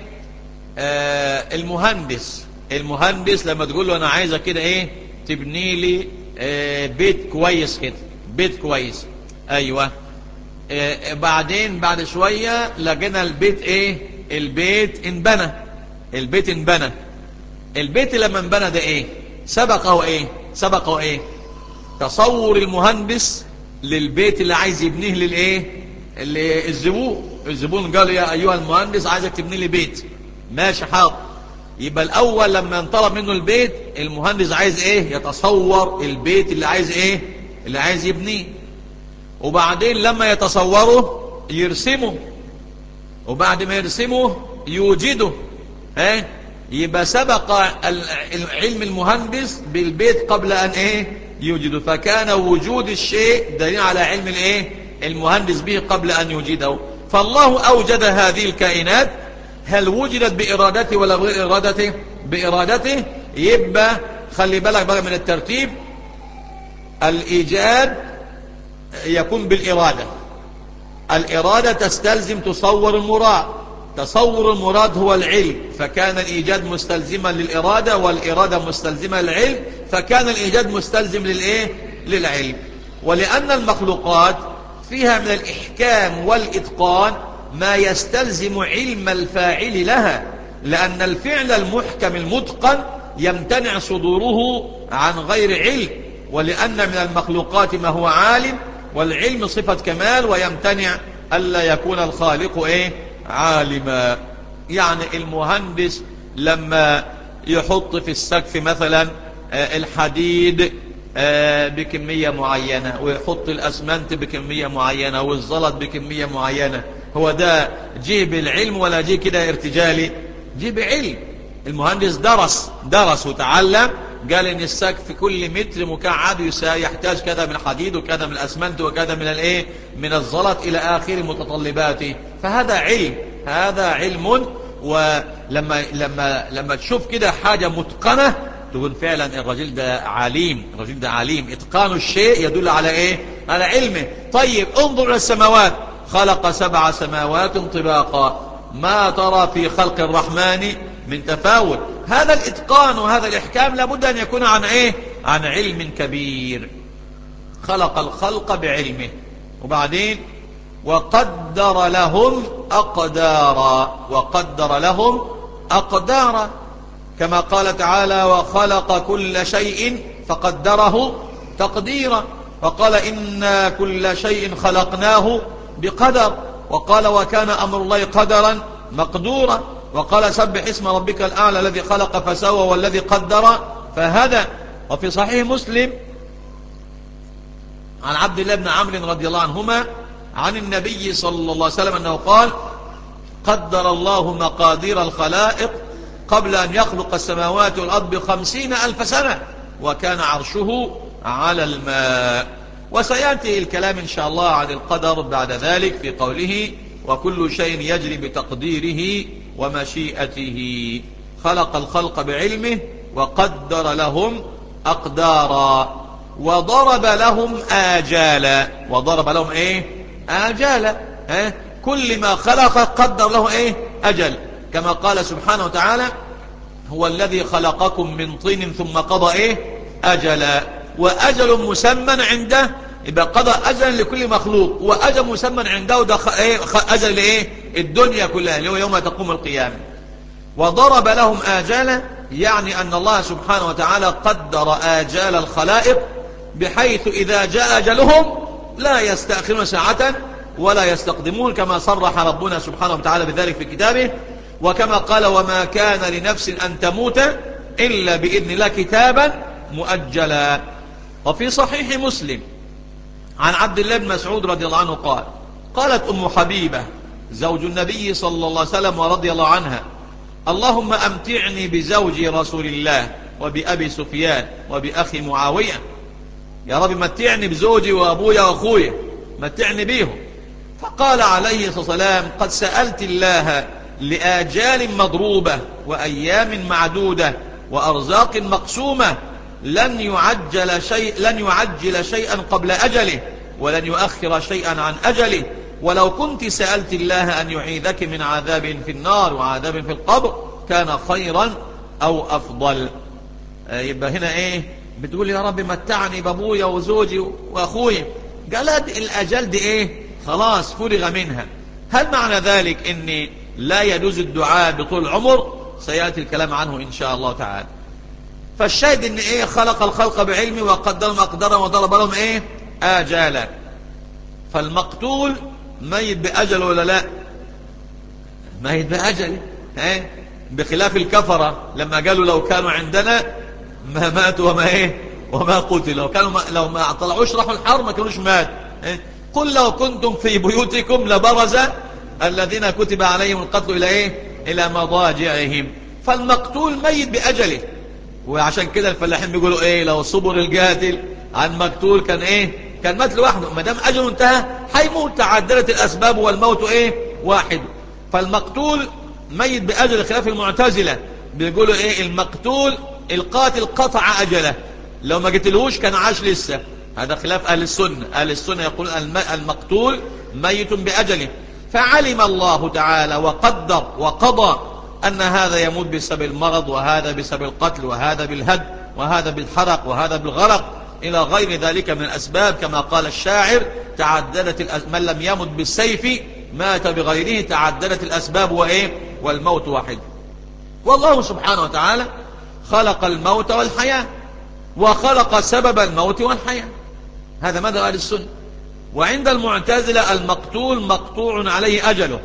آه المهندس المهندس لما تقول له أنا عايزة كده إيه تبني لي آه بيت كويس كده، بيت كويس، أيوة. آه بعدين بعد شوية لقينا البيت إيه البيت انبنى البيت انبنى البيت لما انبنى ده إيه سبقه إيه سبقه إيه تصور المهندس للبيت اللي عايز يبنيه للإيه اللي الزبون الزبون قال يا أيها المهندس عايزك تبني لي بيت، ماشي حاضر. يبقى الأول لما انطلب منه البيت المهندس عايز إيه يتصور البيت اللي عايز إيه اللي عايز يبنيه، وبعدين لما يتصوره يرسمه، وبعد ما يرسمه يوجده. ها يبقى سبق علم المهندس بالبيت قبل أن إيه يوجده، فكان وجود الشيء دليل على علم الإيه المهندس به قبل أن يوجده. فالله أوجد هذه الكائنات، هل وجدت بإرادته ولا بغير إرادته؟ بإرادته. يبقى خلي بالك بقى من الترتيب، الإيجاد يكون بالإرادة، الإرادة تستلزم تصور المراد، تصور المراد هو العلم، فكان الإيجاد مستلزما للإرادة والإرادة مستلزمة للعلم، فكان الإيجاد مستلزم للإيه للعلم. ولأن المخلوقات فيها من الإحكام والإتقان ما يستلزم علم الفاعل لها، لأن الفعل المحكم المتقن يمتنع صدوره عن غير علم، ولأن من المخلوقات ما هو عالم، والعلم صفة كمال، ويمتنع ألا يكون الخالق إيه عالما. يعني المهندس لما يحط في السقف مثلا الحديد بكمية معينة، ويحط الأسمنت بكمية معينة، والزلط بكمية معينة، هو ده جه بالعلم ولا جه كده ارتجالي؟ جه بعلم. المهندس درس درس وتعلم، قال ان السقف كل متر مكعب يحتاج كذا من الحديد وكذا من الأسمنت وكذا من الايه من الزلط الى اخر متطلباته، فهذا علم هذا علم. ولما لما لما تشوف كده حاجة متقنة تقول فعلا الرجل ده عليم، الرجل ده عليم. اتقان الشيء يدل على ايه على علمه. طيب انظر الى السماوات، خلق سبع سماوات طباقا ما ترى في خلق الرحمن من تفاوت. هذا الاتقان وهذا الاحكام لابد ان يكون عن ايه عن علم كبير. خلق الخلق بعلمه، وبعدين وقدر لهم أقدارا وقدر لهم أقدارا كما قال تعالى وخلق كل شيء فقدره تقديرا، وقال إنا كل شيء خلقناه بقدر، وقال وكان أمر الله قدرا مقدورا، وقال سبح اسم ربك الأعلى الذي خلق فسوى والذي قدر فهدى. وفي صحيح مسلم عن عبد الله بن عمرو رضي الله عنهما عن النبي صلى الله عليه وسلم أنه قال قدر الله مقادير الخلائق قبل أن يخلق السماوات والأرض بخمسين ألف سنة وكان عرشه على الماء. وسيأتي الكلام إن شاء الله عن القدر بعد ذلك في قوله وكل شيء يجري بتقديره ومشيئته. خلق الخلق بعلمه وقدر لهم أقدارا وضرب لهم آجالا. وضرب لهم ايه؟ آجالا. اه؟ كل ما خلق قدر له ايه؟ أجل، كما قال سبحانه وتعالى هو الذي خلقكم من طين ثم قضى ايه؟ أجلا. وأجل مسمى عنده، يبقى قضى أجل لكل مخلوق، وأجل مسمى عنده ده ايه؟ أجل لايه؟ الدنيا كلها اللي هو يوم تقوم القيامة. وضرب لهم آجالا يعني أن الله سبحانه وتعالى قدر آجال الخلائق بحيث إذا جاء أجلهم لا يستأخرون ساعة ولا يستقدمون، كما صرح ربنا سبحانه وتعالى بذلك في كتابه، وكما قال وما كان لنفس أن تموت إلا بإذن الله كتابا مؤجلا. وفي صحيح مسلم عن عبد الله بن مسعود رضي الله عنه قال قالت أم حبيبة زوج النبي صلى الله عليه وسلم ورضي الله عنها اللهم أمتعني بزوجي رسول الله وبأبي سفيان وبأخي معاوية، يا رب متعني بزوجي وأبويا وأخويا، متعني بيهم. فقال عليه الصلاة والسلام قد سألت الله لآجال مضروبة وأيام معدودة وأرزاق مقسومة لن يعجل شيء لن يعجل شيئا قبل أجله ولن يؤخر شيئا عن أجله، ولو كنت سألت الله أن يعيذك من عذاب في النار وعذاب في القبر كان خيرا أو أفضل. يبقى هنا إيه؟ بتقول يا رب متعني بابويا وزوجي وأخويا، قالت الأجل دي إيه؟ خلاص فرغ منها. هل معنى ذلك إن لا يجوز الدعاء بطول العمر؟ سيأتي الكلام عنه إن شاء الله تعالى. فالشاهد إن إيه؟ خلق الخلق بعلمه وقدرهم أقدارا وضرب لهم إيه؟ آجالا. فالمقتول ميت بأجل ولا لا؟ ميت بأجل. إيه؟ بخلاف الكفرة لما قالوا لو كانوا عندنا ما ماتوا وما إيه؟ وما قتلوا. لو كانوا ما لو ما طلعوش راحوا الحرب ما كانوش مات. إيه؟ قل لو كنتم في بيوتكم لبرز الذين كتب عليهم القتل إلى إيه؟ إلى مضاجعهم. فالمقتول ميت بأجله. وعشان كده الفلاحين بيقولوا إيه؟ لو صبر القاتل عن مقتول كان إيه؟ كان مات لوحده. ما دام أجله انتهى حيموت. تعددت الأسباب والموت إيه؟ واحد. فالمقتول ميت بأجل خلاف المعتزلة بيقولوا إيه؟ المقتول القاتل قطع أجله، لو ما قتلهوش كان عاش لسه. هذا خلاف أهل السنة. أهل السنة يقول المقتول ميت بأجله. فعلم الله تعالى وقدر وقضى أن هذا يموت بسبب المرض وهذا بسبب القتل وهذا بالهد وهذا بالحرق وهذا بالغرق إلى غير ذلك من الأسباب، كما قال الشاعر تعددت الأس... من لم يمت بالسيف مات بغيره، تعددت الأسباب وإيه؟ والموت واحد. والله سبحانه وتعالى خلق الموت والحياة وخلق سبب الموت والحياة. هذا ماذا قال السنة. وعند المعتزلة المقتول مقطوع عليه أجله،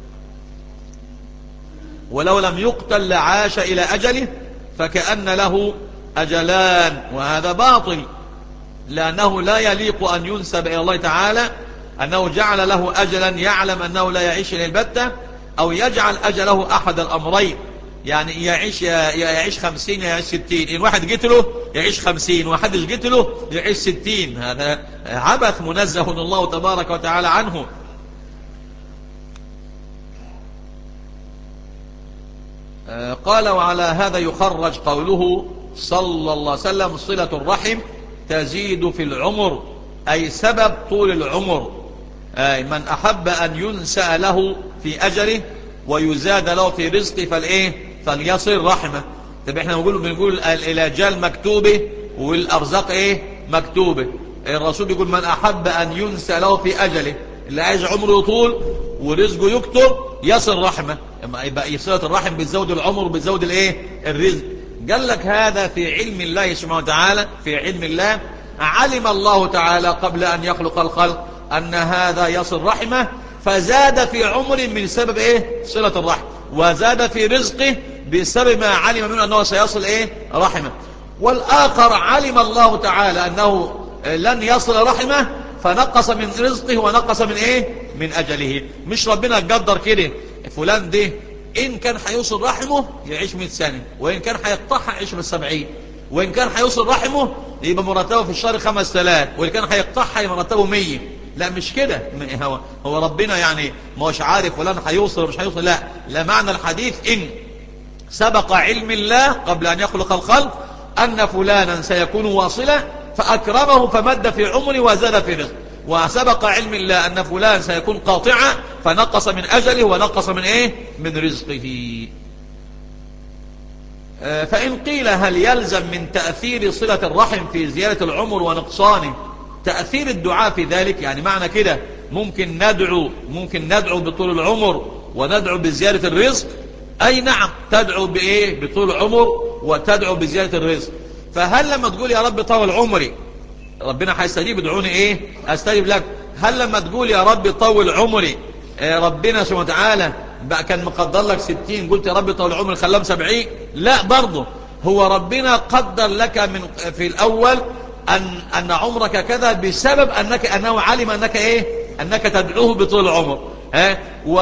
ولو لم يقتل لعاش إلى أجله فكأن له أجلان، وهذا باطل، لأنه لا يليق أن ينسب إلى الله تعالى أنه جعل له أجلا يعلم أنه لا يعيش إلى البتة، أو يجعل أجله أحد الأمرين، يعني يعيش يعيش خمسين يعيش ستين. إن واحد قتله يعيش خمسين، واحد قتله يعيش ستين. هذا عبث منزه الله تبارك وتعالى عنه. قال وعلى هذا يخرج قوله صلى الله عليه وسلم صلة الرحم تزيد في العمر، أي سبب طول العمر. أي من أحب أن ينسأ له في أجله ويزاد له في رزقه فالإيه فليصل رحمه. طب احنا بنقول بنقول الأجال مكتوبة والأرزاق إيه مكتوبة. الرسول يقول من أحب أن ينسأ له في أجله، اللي عايز عمره يطول ورزقه يكتر يصل رحمه. يبقى صلة الرحم بتزود العمر وبتزود الايه الرزق. قال لك هذا في علم الله سبحانه وتعالى. في علم الله علم الله تعالى قبل أن يخلق الخلق أن هذا يصل رحمه، فزاد في عمر من سبب ايه صلة الرحم، وزاد في رزقه بسبب ما علم منه أنه سيصل ايه رحمه. والآخر علم الله تعالى أنه لن يصل رحمه فنقص من رزقه ونقص من ايه من أجله. مش ربنا قدر كده فلان ده إن كان هيوصل رحمه يعيش مئة سنة، وإن كان هيقطعها يعيش بالسبعين، وإن كان هيوصل رحمه يبقى مرتبه في الشهر خمس آلاف، وإن كان هيقطعها يبقى مرتبه مية. لا مش كده. هو, هو ربنا يعني ما هوش عارف فلان هيوصل ومش هيوصل. لا لا معنى الحديث إن سبق علم الله قبل أن يخلق الخلق أن فلانا سيكون واصلا فأكرمه فمد في عمره وزاد في رزقه، وسبق علم الله أن فلان سيكون قاطعا فنقص من أجله ونقص من إيه؟ من رزقه. فإن قيل هل يلزم من تأثير صلة الرحم في زيادة العمر ونقصانه تأثير الدعاء في ذلك؟ يعني معنى كده ممكن ندعو ممكن ندعو بطول العمر وندعو بزيادة الرزق؟ أي نعم، تدعو بإيه؟ بطول العمر وتدعو بزيادة الرزق. فهل لما تقول يا رب طول عمري ربنا هيستجيب؟ ادعوني إيه؟ أستجيب لك. هل لما تقول يا رب طول عمري ربنا سبحانه وتعالى بقى كان مقدر لك ستين قلت يا رب طول عمري خلاهم سبعين؟ لا، برضه هو ربنا قدر لك من في الأول أن أن عمرك كذا بسبب أنك أنه علم أنك إيه؟ أنك تدعوه بطول العمر، ها؟ و...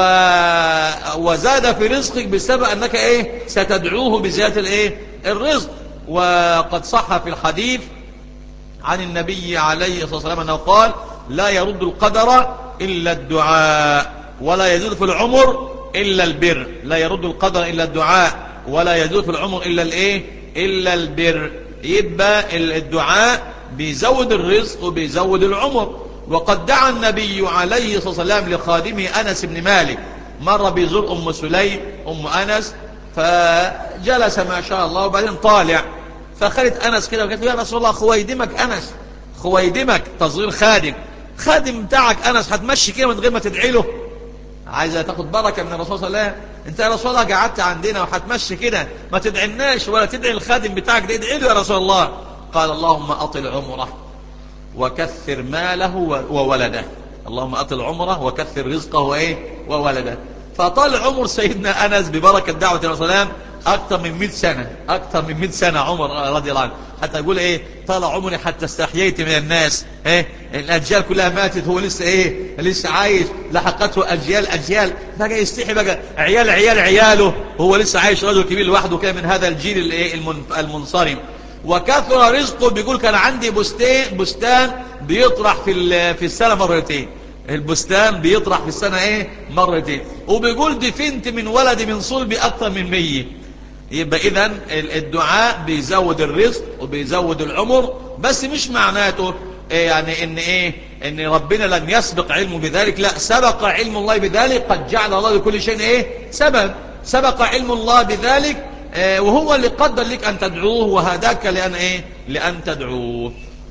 وزاد في رزقك بسبب أنك إيه؟ ستدعوه بزيادة الإيه؟ الرزق. وقد صح في الحديث عن النبي عليه الصلاة والسلام أنه قال لا يرد القدر إلا الدعاء ولا يزيد في العمر إلا البر. لا يرد القدر إلا الدعاء ولا يزيد في العمر إلا الإيه؟ إلا البر. يبقى الدعاء بيزود الرزق وبيزود العمر. وقد دعا النبي عليه الصلاة والسلام لخادمه أنس بن مالك مرة بيزور أم سليم أم أنس، فجلس ما شاء الله وبعدين طالع، فخلت أنس كده وقالت له يا رسول الله خويدمك أنس، خويدمك تصغير خادم، خادم بتاعك أنس هتمشي كده من غير ما تدعي له؟ عايزة تاخد بركة من الرسول صلى الله عليه وسلم؟ انت يا رسول الله قعدت عندنا وهتمشي كده ما تدعيناش ولا تدعي الخادم بتاعك ده، ادعي له يا رسول الله. قال اللهم أطل عمره وكثر ماله وولده. اللهم أطل عمره وكثر رزقه وإيه؟ وولده. فطال عمر سيدنا أنس ببركة دعوة الرسول صلى الله عليه وسلم أكثر من مئة سنة، أكثر من مئة سنة عمر رضي الله عنه، حتى يقول إيه؟ طال عمري حتى استحييت من الناس. إيه؟ الأجيال كلها ماتت هو لسه إيه؟ لسه عايش، لحقته أجيال أجيال، بقى يستحي بقى عيال عيال عياله، هو لسه عايش رجل كبير لوحده كده من هذا الجيل الإيه؟ المنصرم. وكثر رزقه، بيقول كان عندي بستان بستان بيطرح في في السنة مرتين، البستان بيطرح في السنة ايه؟ مرتين. وبيقول دفنت من ولدي من صلبي اكثر من مية. يبقى اذا الدعاء بيزود الرزق وبيزود العمر، بس مش معناته إيه يعني ان ايه ان ربنا لم يسبق علمه بذلك، لا، سبق علم الله بذلك. قد جعل الله لكل شيء ايه؟ سبب. سبق علم الله بذلك، إيه، وهو اللي قدر لك ان تدعوه وهداك لان ايه؟ لان تدعوه.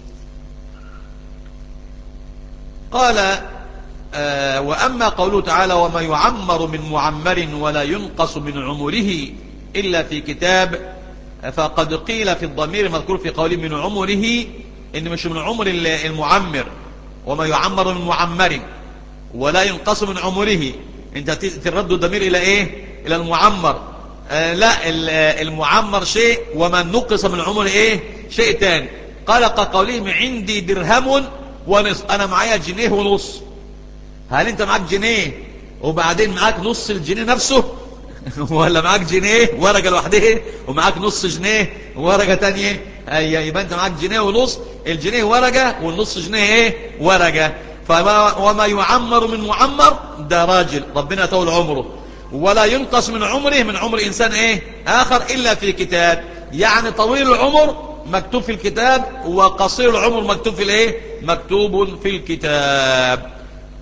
قال آه وأما قوله تعالى وما يعمر من معمر ولا ينقص من عمره إلا في كتاب، فقد قيل في الضمير المذكور في قوله من عمره إن مش من عمر المعمر، وما يعمر من معمر ولا ينقص من عمره، انت ترد الضمير إلى إيه؟ إلى المعمر. آه لا، المعمر شيء ومن نقص من عمره إيه؟ شيء تاني. قال كقولهم عندي درهم ونصف، أنا معايا جنيه ونص. هل انت معاك جنيه وبعدين معاك نص الجنيه نفسه ولا معاك جنيه ورقة لوحدها ومعاك نص جنيه ورقة تانية؟ اي يبقى انت معاك جنيه ونص، الجنيه ورقة والنص جنيه ايه؟ ورقة. فما وما يعمر من معمر ده راجل ربنا طول عمره، ولا ينقص من عمره من عمر انسان ايه اخر الا في كتاب. يعني طويل العمر مكتوب في الكتاب وقصير العمر مكتوب في الايه؟ مكتوب في الكتاب.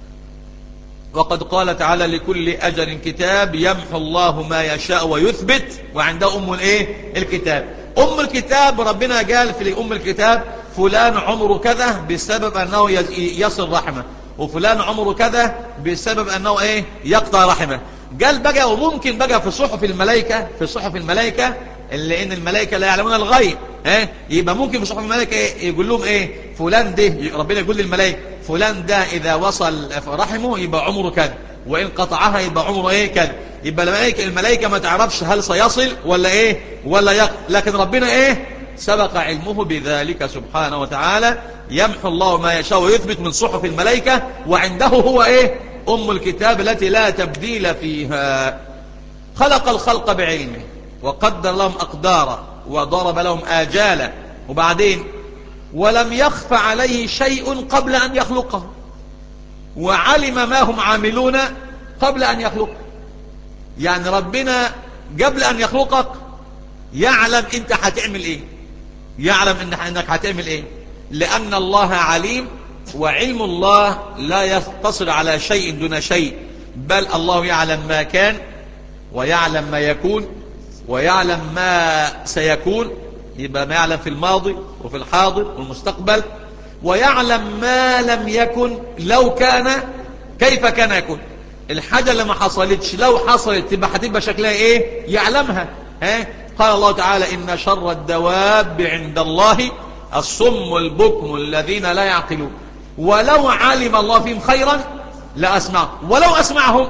وقد قال تعالى لكل أجل كتاب يمحو الله ما يشاء ويثبت وعنده أم الايه؟ الكتاب. أم الكتاب ربنا قال في أم الكتاب فلان عمره كذا بسبب أنه يصل رحمه، وفلان عمره كذا بسبب أنه ايه؟ يقطع رحمه. قال بقى وممكن بقى في صحف الملائكة، في صحف الملائكة اللي ان الملائكة لا يعلمون الغيب، ها؟ يبقى ممكن في صحف الملائكة إيه؟ يقول لهم ايه؟ فلان ده، ربنا يقول للملائكة فلان ده اذا وصل رحمه يبقى عمره كذا، وان قطعها يبقى عمره ايه؟ كذا. يبقى الملائكة الملائكة ما تعرفش هل سيصل ولا ايه؟ ولا يقطع، لكن ربنا ايه؟ سبق علمه بذلك سبحانه وتعالى. يمحو الله ما يشاء ويثبت من صحف الملائكة، وعنده هو ايه؟ أم الكتاب التي لا تبديل فيها. خلق الخلق بعلمه وقدر لهم أقدارا وضرب لهم آجالا، وبعدين ولم يخف عليه شيء قبل أن يخلقه، وعلم ما هم عاملون قبل أن يخلقه. يعني ربنا قبل أن يخلقك يعلم أنت هتعمل إيه، يعلم أنك هتعمل إيه، لأن الله عليم، وعلم الله لا يقتصر على شيء دون شيء، بل الله يعلم ما كان ويعلم ما يكون ويعلم ما سيكون، يبقى ما يعلم في الماضي وفي الحاضر والمستقبل، ويعلم ما لم يكن لو كان كيف كان يكون. الحاجة اللي ما حصلتش لو حصلت تبقى هتبقى شكلها ايه يعلمها. ها قال الله تعالى إن شر الدواب عند الله الصم البكم الذين لا يعقلون، ولو علم الله فيهم خيرا لأسمعهم، ولو أسمعهم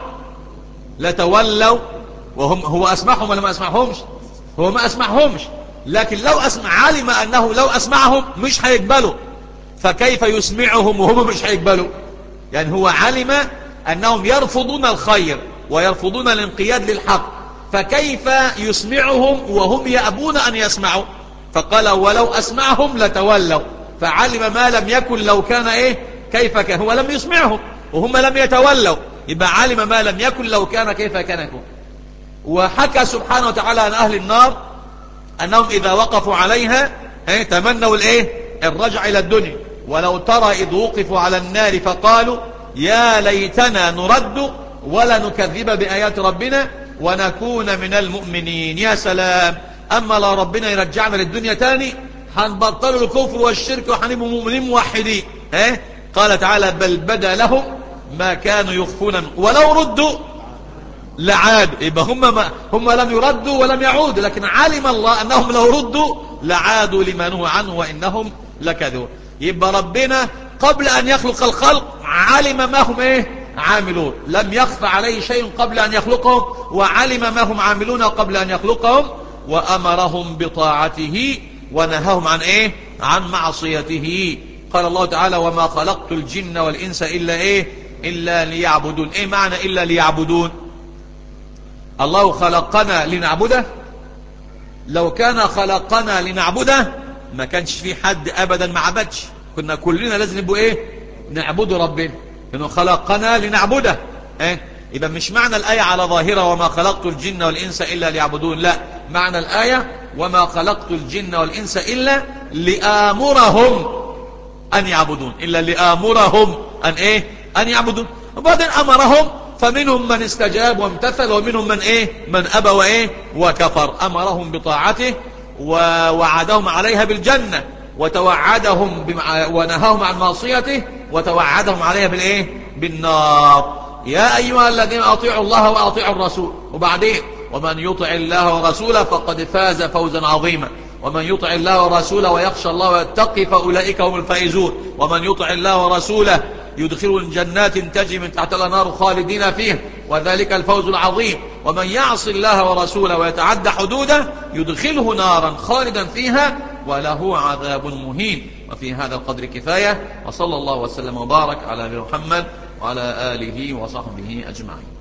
لتولوا وهم هو أسمعهم ولا ما أسمعهمش؟ هو ما أسمعهمش، لكن لو أسمع علم أنه لو أسمعهم مش هيقبلوا، فكيف يسمعهم وهم مش هيقبلوا؟ يعني هو علم أنهم يرفضون الخير ويرفضون الانقياد للحق، فكيف يسمعهم وهم يأبون أن يسمعوا؟ فقال ولو أسمعهم لتولوا، فعلم ما لم يكن لو كان إيه كيف كان، هو لم يسمعهم وهم لم يتولوا، يبقى علم ما لم يكن لو كان كيف كان يكون. وحكى سبحانه وتعالى عن أهل النار أنهم إذا وقفوا عليها تمنوا الإيه الرجع إلى الدنيا، ولو ترى إذ وقفوا على النار فقالوا يا ليتنا نرد ولا نكذب بآيات ربنا ونكون من المؤمنين. يا سلام، أما لو ربنا يرجعنا للدنيا تاني هنبطلوا الكفر والشرك وهنبقوا مؤمنين موحدين. ها قال تعالى بل بدا لهم ما كانوا يخفون ولو ردوا لعادوا، يبقى هم ما هم لم يردوا ولم يعودوا، لكن علم الله أنهم لو ردوا لعادوا لما نهوا عنه وإنهم لكذبون. يبقى ربنا قبل أن يخلق الخلق علم ما هم إيه عاملون، لم يخفى عليه شيء قبل أن يخلقهم، وعلم ما هم عاملون قبل أن يخلقهم، وأمرهم بطاعته ونهاهم عن إيه عن معصيته. قال الله تعالى وما خلقت الجن والإنس إلا إيه إلا ليعبدون. إيه معنى إلا ليعبدون؟ الله خلقنا لنعبده؟ لو كان خلقنا لنعبده ما كانش في حد أبدا ما عبدش، كنا كلنا لازم نبقوا إيه نعبد ربنا، إنه خلقنا لنعبده. إيه يبقى مش معنى الآية على ظاهرة وما خلقت الجن والإنس إلا ليعبدون، لا، معنى الآية وما خلقت الجن والإنس إلا لآمرهم أن يعبدون، إلا لآمرهم أن إيه أن يعبدون. وبعدين أمرهم فمنهم من استجاب وامتثل ومنهم من إيه من أبى وإيه وكفر. أمرهم بطاعته ووعدهم عليها بالجنة، وتوعدهم بمع... ونهاهم عن معصيته وتوعدهم عليها بالإيه بالنار. يا أيها الذين أطيعوا الله وأطيعوا الرسول، وبعدين ومن يطع الله ورسوله فقد فاز فوزا عظيما، ومن يطع الله ورسوله ويخشى الله ويتقي فأولئك هم الفائزون، ومن يطع الله ورسوله يدخل جنات تجري من تحتها الأنهار خالدين فيها وذلك الفوز العظيم، ومن يعص الله ورسوله ويتعدى حدوده يدخله نارا خالدا فيها وله عذاب مهين. وفي هذا القدر كفاية، وصلى الله وسلم وبارك على نبينا محمد وعلى آله وصحبه أجمعين.